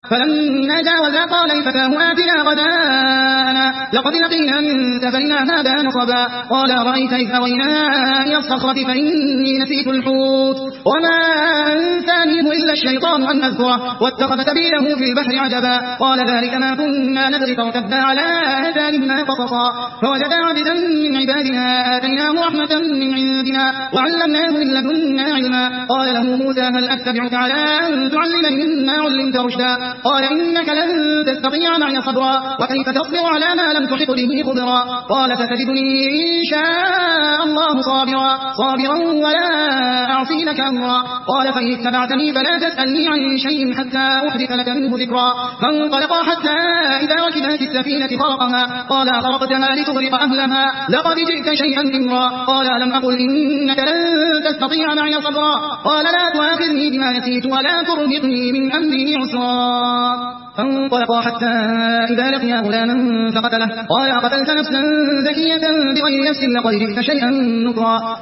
فلما جاوزا قال لفتاه آتنا غداءنا لقد لقينا من سفرنا هذا نصبا قال أرأيت إذ أوينا إلى الصخرة فإني نسيت الحوت وما أنسانيه إلا الشيطان أن أذكره واتخذ سبيله في البحر عجبا قال ذلك ما كنا نبغي فارتدا على آثارهما قصصا فوجدا عبدا من عبادنا آتيناه رحمة من عندنا وعلمناه من لدنا علما قال له موسى هل أتبعك على أن تعلمني مما علمت رشدا قال إنك لن تستطيع معي صبرا وكيف تصبر على ما لم تحط به خبرا قال فتجدني إن شاء الله صابرا ولا أعصي لك أمرا قال فإن اتبعتني فلا تسألني عن شيء حتى أحدث لك منه ذكرا فانطلقا حتى إذا ركبا في السفينة خرقها قال أخرقتها لتغرق أهلها لقد جئت شيئا إمرا قال ألم أقل إنك لن تستطيع معي صبرا قال لا تؤاخذني بما نسيت ولا ترهقني من أمري عسرا فانطلقا حتى إذا لقيا غلاما فقتله قال قتلت نفسا زكية بغير نفس لقد جئت شيئا نكرا